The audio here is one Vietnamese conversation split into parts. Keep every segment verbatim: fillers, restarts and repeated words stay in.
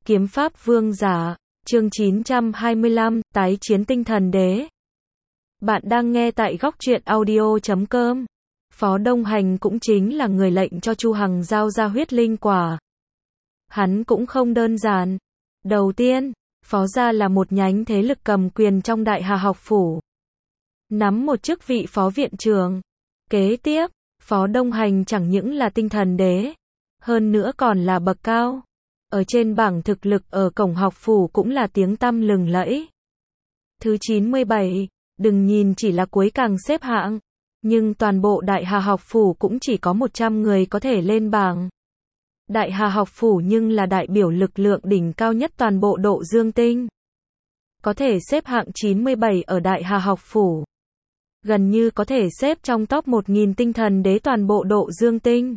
Kiếm pháp vương giả, chương chín trăm hai mươi lăm, tái chiến tinh thần đế. Bạn đang nghe tại góc truyện audio chấm com. Phó Đông Hành cũng chính là người lệnh cho Chu Hằng giao ra huyết linh quả. Hắn cũng không đơn giản. Đầu tiên, Phó gia là một nhánh thế lực cầm quyền trong Đại Hà học phủ, nắm một chức vị phó viện trưởng. Kế tiếp, Phó Đông Hành chẳng những là tinh thần đế, hơn nữa còn là bậc cao. Ở trên bảng thực lực ở cổng học phủ cũng là tiếng tăm lừng lẫy. Thứ chín mươi bảy, đừng nhìn chỉ là cuối càng xếp hạng, nhưng toàn bộ Đại Hà học phủ cũng chỉ có một trăm người có thể lên bảng. Đại Hà học phủ nhưng là đại biểu lực lượng đỉnh cao nhất toàn bộ Độ Dương Tinh. Có thể xếp hạng chín mươi bảy ở Đại Hà học phủ, gần như có thể xếp trong top một nghìn tinh thần đế toàn bộ Độ Dương Tinh.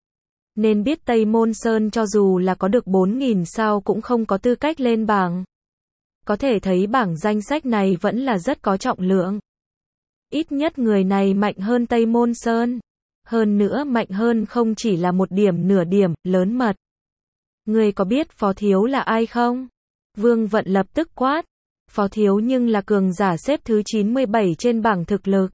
Nên biết Tây Môn Sơn cho dù là có được bốn nghìn sao cũng không có tư cách lên bảng. Có thể thấy bảng danh sách này vẫn là rất có trọng lượng. Ít nhất người này mạnh hơn Tây Môn Sơn. Hơn nữa mạnh hơn không chỉ là một điểm nửa điểm, lớn mật. Người có biết Phó Thiếu là ai không? Vương Vận lập tức quát. Phó Thiếu nhưng là cường giả xếp thứ chín mươi bảy trên bảng thực lực.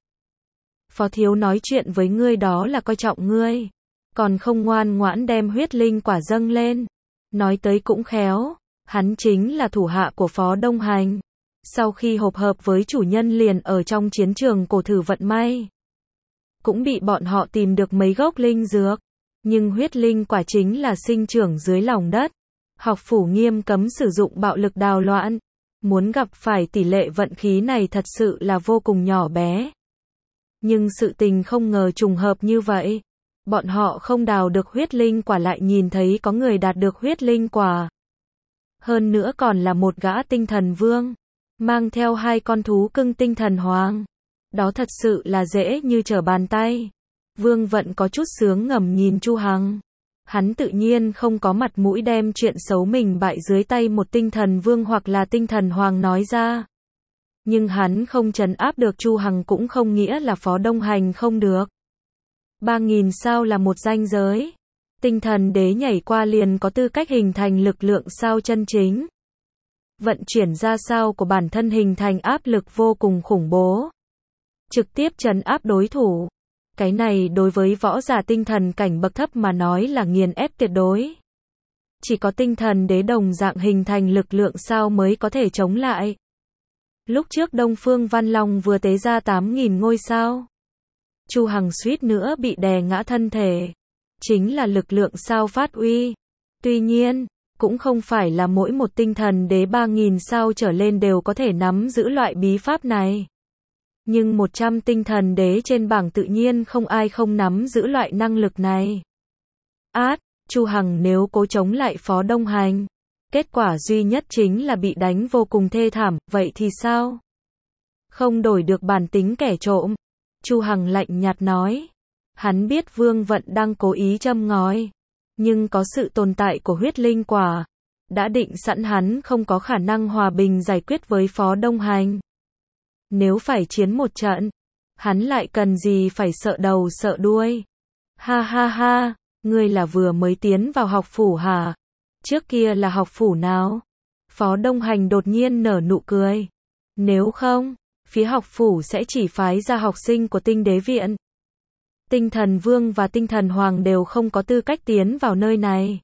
Phó Thiếu nói chuyện với ngươi đó là coi trọng ngươi, còn không ngoan ngoãn đem huyết linh quả dâng lên. Nói tới cũng khéo, hắn chính là thủ hạ của Phó Đông Hành. Sau khi hộp hợp với chủ nhân liền ở trong chiến trường cổ thử vận may, cũng bị bọn họ tìm được mấy gốc linh dược. Nhưng huyết linh quả chính là sinh trưởng dưới lòng đất. Học phủ nghiêm cấm sử dụng bạo lực đào loạn. Muốn gặp phải tỷ lệ vận khí này thật sự là vô cùng nhỏ bé. Nhưng sự tình không ngờ trùng hợp như vậy. Bọn họ không đào được huyết linh quả lại nhìn thấy có người đạt được huyết linh quả. Hơn nữa còn là một gã tinh thần vương, mang theo hai con thú cưng tinh thần hoàng. Đó thật sự là dễ như trở bàn tay. Vương Vận có chút sướng ngầm nhìn Chu Hằng. Hắn tự nhiên không có mặt mũi đem chuyện xấu mình bại dưới tay một tinh thần vương hoặc là tinh thần hoàng nói ra. Nhưng hắn không trấn áp được Chu Hằng cũng không nghĩa là Phó Đông Hành không được. ba nghìn sao là một ranh giới. Tinh thần đế nhảy qua liền có tư cách hình thành lực lượng sao chân chính. Vận chuyển ra sao của bản thân hình thành áp lực vô cùng khủng bố, trực tiếp trấn áp đối thủ. Cái này đối với võ giả tinh thần cảnh bậc thấp mà nói là nghiền ép tuyệt đối. Chỉ có tinh thần đế đồng dạng hình thành lực lượng sao mới có thể chống lại. Lúc trước Đông Phương Văn Long vừa tế ra tám nghìn ngôi sao, Chu Hằng suýt nữa bị đè ngã thân thể. Chính là lực lượng sao phát uy. Tuy nhiên, cũng không phải là mỗi một tinh thần đế ba nghìn sao trở lên đều có thể nắm giữ loại bí pháp này. Nhưng một trăm tinh thần đế trên bảng tự nhiên không ai không nắm giữ loại năng lực này. Át, Chu Hằng nếu cố chống lại Phó Đông Hành, kết quả duy nhất chính là bị đánh vô cùng thê thảm, vậy thì sao? Không đổi được bản tính kẻ trộm. Chu Hằng lạnh nhạt nói. Hắn biết Vương Vận đang cố ý châm ngòi, nhưng có sự tồn tại của huyết linh quả, đã định sẵn hắn không có khả năng hòa bình giải quyết với Phó Đông Hành. Nếu phải chiến một trận, hắn lại cần gì phải sợ đầu sợ đuôi. Ha ha ha, ngươi là vừa mới tiến vào học phủ hả? Trước kia là học phủ nào? Phó Đông Hành đột nhiên nở nụ cười. Nếu không, phía học phủ sẽ chỉ phái ra học sinh của tinh đế viện. Tinh thần vương và tinh thần hoàng đều không có tư cách tiến vào nơi này.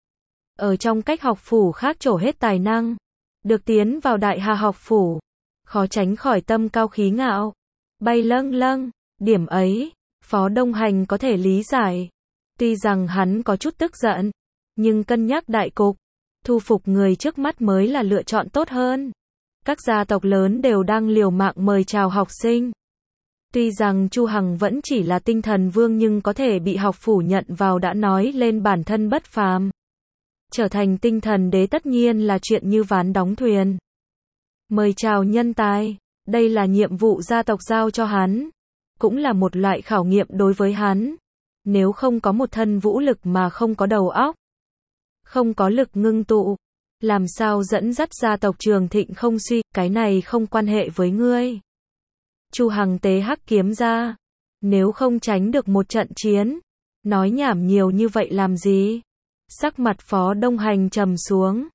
Ở trong cách học phủ khác trổ hết tài năng, được tiến vào Đại Hà học phủ, khó tránh khỏi tâm cao khí ngạo, bay lâng lâng. Điểm ấy, Phó Đông Hành có thể lý giải. Tuy rằng hắn có chút tức giận, nhưng cân nhắc đại cục, thu phục người trước mắt mới là lựa chọn tốt hơn. Các gia tộc lớn đều đang liều mạng mời chào học sinh. Tuy rằng Chu Hằng vẫn chỉ là tinh thần vương nhưng có thể bị học phủ nhận vào đã nói lên bản thân bất phàm. Trở thành tinh thần đế tất nhiên là chuyện như ván đóng thuyền. Mời chào nhân tài, đây là nhiệm vụ gia tộc giao cho hắn, cũng là một loại khảo nghiệm đối với hắn. Nếu không có một thân vũ lực mà không có đầu óc, không có lực ngưng tụ, làm sao dẫn dắt gia tộc Trường Thịnh không suy, cái này không quan hệ với ngươi. Chu Hằng tế hắc kiếm ra. Nếu không tránh được một trận chiến, nói nhảm nhiều như vậy làm gì? Sắc mặt Phó Đông Hành trầm xuống.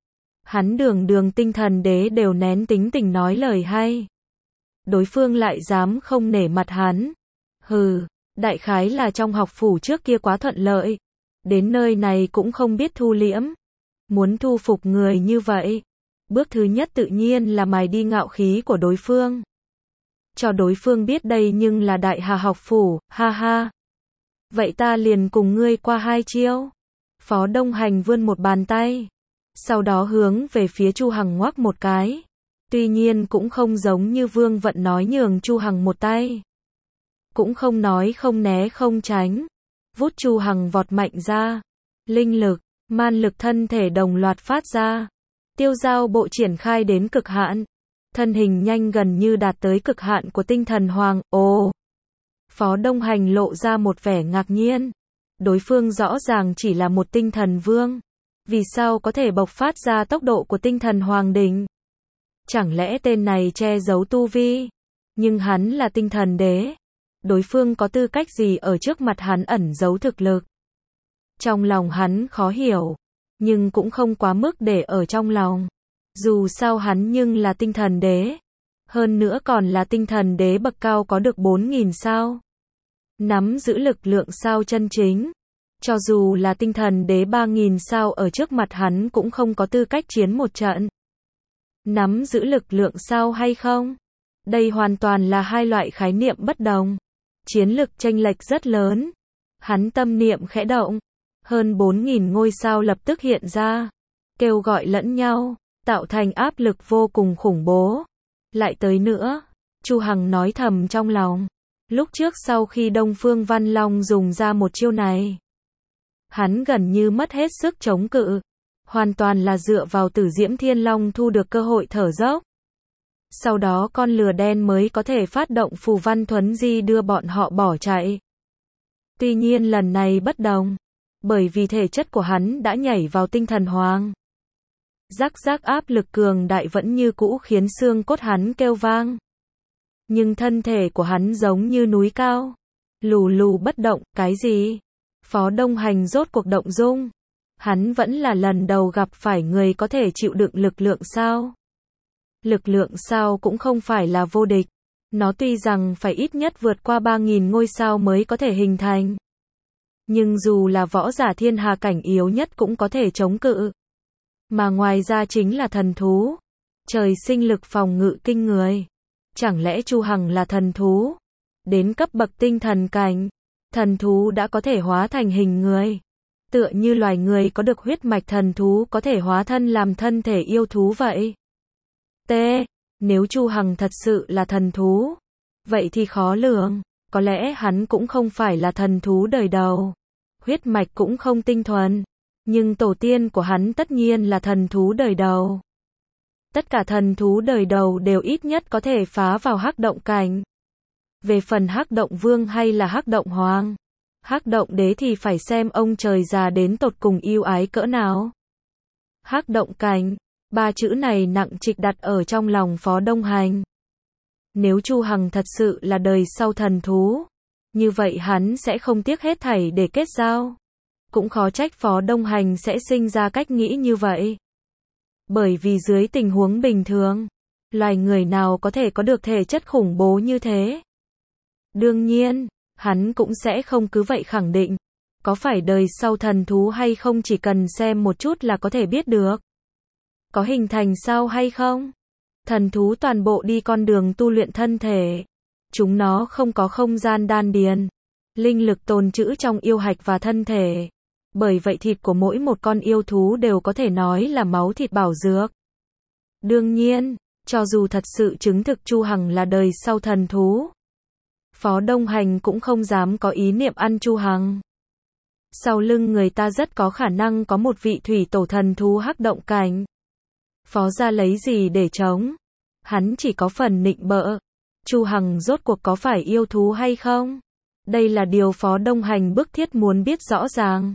Hắn đường đường tinh thần đế đều nén tính tình nói lời hay. Đối phương lại dám không nể mặt hắn. Hừ, đại khái là trong học phủ trước kia quá thuận lợi. Đến nơi này cũng không biết thu liễm. Muốn thu phục người như vậy. Bước thứ nhất tự nhiên là mài đi ngạo khí của đối phương. Cho đối phương biết đây nhưng là đại hà học phủ, ha ha. Vậy ta liền cùng ngươi qua hai chiêu. Phó Đông Hành vươn một bàn tay. Sau đó hướng về phía Chu Hằng ngoắc một cái. Tuy nhiên cũng không giống như Vương Vận nói nhường Chu Hằng một tay. Cũng không nói không né không tránh. Vút Chu Hằng vọt mạnh ra. Linh lực, man lực thân thể đồng loạt phát ra. Tiêu giao bộ triển khai đến cực hạn. Thân hình nhanh gần như đạt tới cực hạn của tinh thần hoàng. Ồ! Phó Đông Hành lộ ra một vẻ ngạc nhiên. Đối phương rõ ràng chỉ là một tinh thần vương. Vì sao có thể bộc phát ra tốc độ của tinh thần hoàng đỉnh? Chẳng lẽ tên này che giấu tu vi? Nhưng hắn là tinh thần đế. Đối phương có tư cách gì ở trước mặt hắn ẩn giấu thực lực? Trong lòng hắn khó hiểu. Nhưng cũng không quá mức để ở trong lòng. Dù sao hắn nhưng là tinh thần đế. Hơn nữa còn là tinh thần đế bậc cao có được bốn nghìn sao. Nắm giữ lực lượng sao chân chính. Cho dù là tinh thần đế ba nghìn sao ở trước mặt hắn cũng không có tư cách chiến một trận. Nắm giữ lực lượng sao hay không? Đây hoàn toàn là hai loại khái niệm bất đồng. Chiến lực chênh lệch rất lớn. Hắn tâm niệm khẽ động. Hơn bốn nghìn ngôi sao lập tức hiện ra. Kêu gọi lẫn nhau. Tạo thành áp lực vô cùng khủng bố. Lại tới nữa. Chu Hằng nói thầm trong lòng. Lúc trước sau khi Đông Phương Văn Long dùng ra một chiêu này. Hắn gần như mất hết sức chống cự. Hoàn toàn là dựa vào Tử Diễm Thiên Long thu được cơ hội thở dốc. Sau đó con lừa đen mới có thể phát động phù văn thuấn di đưa bọn họ bỏ chạy. Tuy nhiên lần này bất đồng. Bởi vì thể chất của hắn đã nhảy vào tinh thần hoàng. Rắc rắc áp lực cường đại vẫn như cũ khiến xương cốt hắn kêu vang. Nhưng thân thể của hắn giống như núi cao. Lù lù bất động, cái gì? Phó Đông Hành rốt cuộc động dung. Hắn vẫn là lần đầu gặp phải người có thể chịu đựng lực lượng sao. Lực lượng sao cũng không phải là vô địch. Nó tuy rằng phải ít nhất vượt qua ba nghìn ngôi sao mới có thể hình thành. Nhưng dù là võ giả thiên hà cảnh yếu nhất cũng có thể chống cự. Mà ngoài ra chính là thần thú. Trời sinh lực phòng ngự kinh người. Chẳng lẽ Chu Hằng là thần thú? Đến cấp bậc tinh thần cảnh, thần thú đã có thể hóa thành hình người. Tựa như loài người có được huyết mạch thần thú có thể hóa thân làm thân thể yêu thú vậy. T. Nếu Chu Hằng thật sự là thần thú, vậy thì khó lường. Có lẽ hắn cũng không phải là thần thú đời đầu. Huyết mạch cũng không tinh thuần. Nhưng tổ tiên của hắn tất nhiên là thần thú đời đầu. Tất cả thần thú đời đầu đều ít nhất có thể phá vào hắc động cảnh. Về phần hắc động vương hay là hắc động hoàng, hắc động đế thì phải xem ông trời già đến tột cùng yêu ái cỡ nào. Hắc động cảnh, ba chữ này nặng trịch đặt ở trong lòng Phó Đông Hành. Nếu Chu Hằng thật sự là đời sau thần thú, như vậy hắn sẽ không tiếc hết thảy để kết giao. Cũng khó trách Phó Đông Hành sẽ sinh ra cách nghĩ như vậy. Bởi vì dưới tình huống bình thường, loài người nào có thể có được thể chất khủng bố như thế? Đương nhiên, hắn cũng sẽ không cứ vậy khẳng định. Có phải đời sau thần thú hay không chỉ cần xem một chút là có thể biết được. Có hình thành sao hay không? Thần thú toàn bộ đi con đường tu luyện thân thể. Chúng nó không có không gian đan điền. Linh lực tồn trữ trong yêu hạch và thân thể. Bởi vậy thịt của mỗi một con yêu thú đều có thể nói là máu thịt bảo dược. Đương nhiên, cho dù thật sự chứng thực Chu Hằng là đời sau thần thú, Phó Đông Hành cũng không dám có ý niệm ăn Chu Hằng. Sau lưng người ta rất có khả năng có một vị thủy tổ thần thú hắc động cảnh. Phó gia lấy gì để chống? Hắn chỉ có phần nịnh bợ. Chu Hằng rốt cuộc có phải yêu thú hay không? Đây là điều Phó Đông Hành bức thiết muốn biết rõ ràng.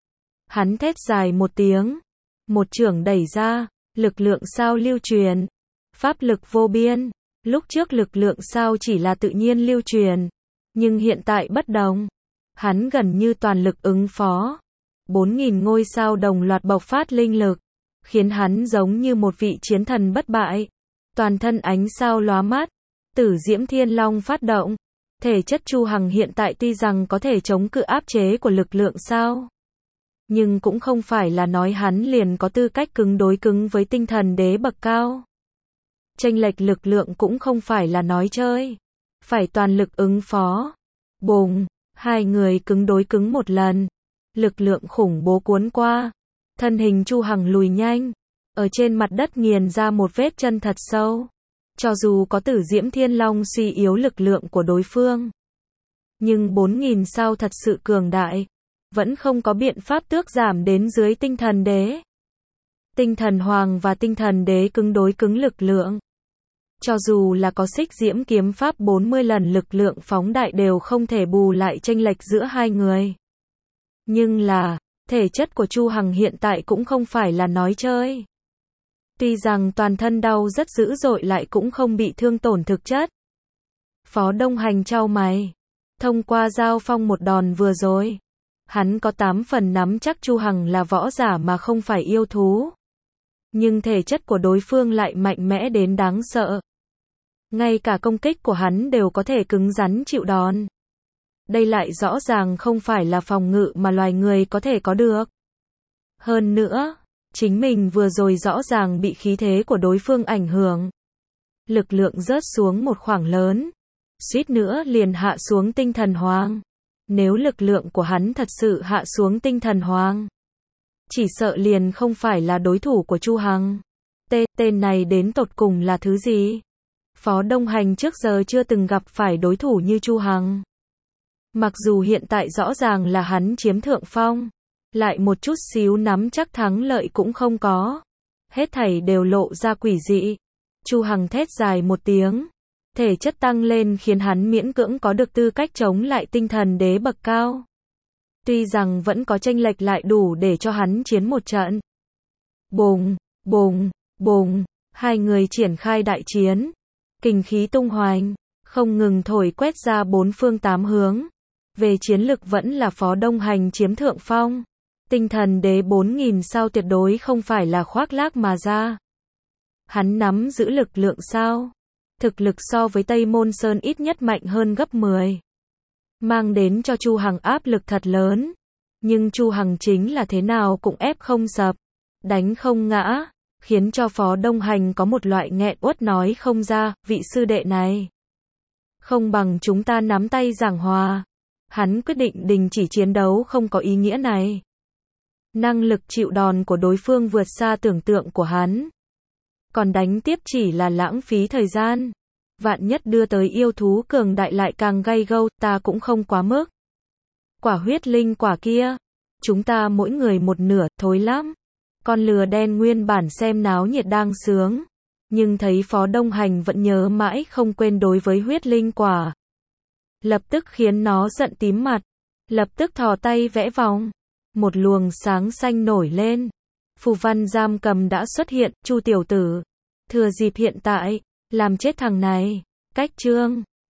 Hắn thét dài một tiếng. Một chưởng đẩy ra. Lực lượng sao lưu truyền. Pháp lực vô biên. Lúc trước lực lượng sao chỉ là tự nhiên lưu truyền. Nhưng hiện tại bất đồng. Hắn gần như toàn lực ứng phó. bốn nghìn ngôi sao đồng loạt bộc phát linh lực. khiến hắn giống như một vị chiến thần bất bại. Toàn thân ánh sao lóa mắt, Tử Diễm Thiên Long phát động. Thể chất Chu Hằng hiện tại tuy rằng có thể chống cự áp chế của lực lượng sao, nhưng cũng không phải là nói hắn liền có tư cách cứng đối cứng với tinh thần đế bậc cao. Chênh lệch lực lượng cũng không phải là nói chơi, phải toàn lực ứng phó. Bùng, hai người cứng đối cứng một lần, lực lượng khủng bố cuốn qua, thân hình Chu Hằng lùi nhanh, ở trên mặt đất nghiền ra một vết chân thật sâu. Cho dù có Tử Diễm Thiên Long suy yếu lực lượng của đối phương, nhưng bốn nghìn sao thật sự cường đại, vẫn không có biện pháp tước giảm đến dưới tinh thần đế. Tinh thần hoàng và tinh thần đế cứng đối cứng lực lượng. Cho dù là có Xích Diễm kiếm pháp bốn mươi lần lực lượng phóng đại đều không thể bù lại chênh lệch giữa hai người. Nhưng là, thể chất của Chu Hằng hiện tại cũng không phải là nói chơi. Tuy rằng toàn thân đau rất dữ dội lại cũng không bị thương tổn thực chất. Phó Đông Hành chau mày. Thông qua giao phong một đòn vừa rồi, hắn có tám phần nắm chắc Chu Hằng là võ giả mà không phải yêu thú. Nhưng thể chất của đối phương lại mạnh mẽ đến đáng sợ. Ngay cả công kích của hắn đều có thể cứng rắn chịu đòn. Đây lại rõ ràng không phải là phòng ngự mà loài người có thể có được. Hơn nữa, chính mình vừa rồi rõ ràng bị khí thế của đối phương ảnh hưởng. Lực lượng rớt xuống một khoảng lớn, suýt nữa liền hạ xuống tinh thần hoàng. Nếu lực lượng của hắn thật sự hạ xuống tinh thần hoàng, chỉ sợ liền không phải là đối thủ của Chu Hằng. Tên, tên này đến tột cùng là thứ gì? Phó Đông Hành trước giờ chưa từng gặp phải đối thủ như Chu Hằng. Mặc dù hiện tại rõ ràng là hắn chiếm thượng phong, lại một chút xíu nắm chắc thắng lợi cũng không có. Hết thảy đều lộ ra quỷ dị. Chu Hằng thét dài một tiếng. Thể chất tăng lên khiến hắn miễn cưỡng có được tư cách chống lại tinh thần đế bậc cao. Tuy rằng vẫn có chênh lệch lại đủ để cho hắn chiến một trận. Bùng, bùng, bùng, hai người triển khai đại chiến. Kình khí tung hoành, không ngừng thổi quét ra bốn phương tám hướng. Về chiến lực vẫn là Phó Đông Hành chiếm thượng phong. Tinh thần đế bốn nghìn sao tuyệt đối không phải là khoác lác mà ra. Hắn nắm giữ lực lượng sao? Thực lực so với Tây Môn Sơn ít nhất mạnh hơn gấp mười. Mang đến cho Chu Hằng áp lực thật lớn. Nhưng Chu Hằng chính là thế nào cũng ép không sập, đánh không ngã, khiến cho Phó Đông Hành có một loại nghẹn uất nói không ra, vị sư đệ này. Không bằng chúng ta nắm tay giảng hòa. Hắn quyết định đình chỉ chiến đấu không có ý nghĩa này. Năng lực chịu đòn của đối phương vượt xa tưởng tượng của hắn. Còn đánh tiếp chỉ là lãng phí thời gian. Vạn nhất đưa tới yêu thú cường đại lại càng gay gâu, ta cũng không quá mức. Quả huyết linh quả kia, chúng ta mỗi người một nửa, thối lắm. Con lừa đen nguyên bản xem náo nhiệt đang sướng, nhưng thấy Phó Đông Hành vẫn nhớ mãi không quên đối với huyết linh quả. Lập tức khiến nó giận tím mặt, lập tức thò tay vẽ vòng. Một luồng sáng xanh nổi lên. Phù văn giam cầm đã xuất hiện, Chu tiểu tử. Thừa dịp hiện tại, làm chết thằng này. Cách chương.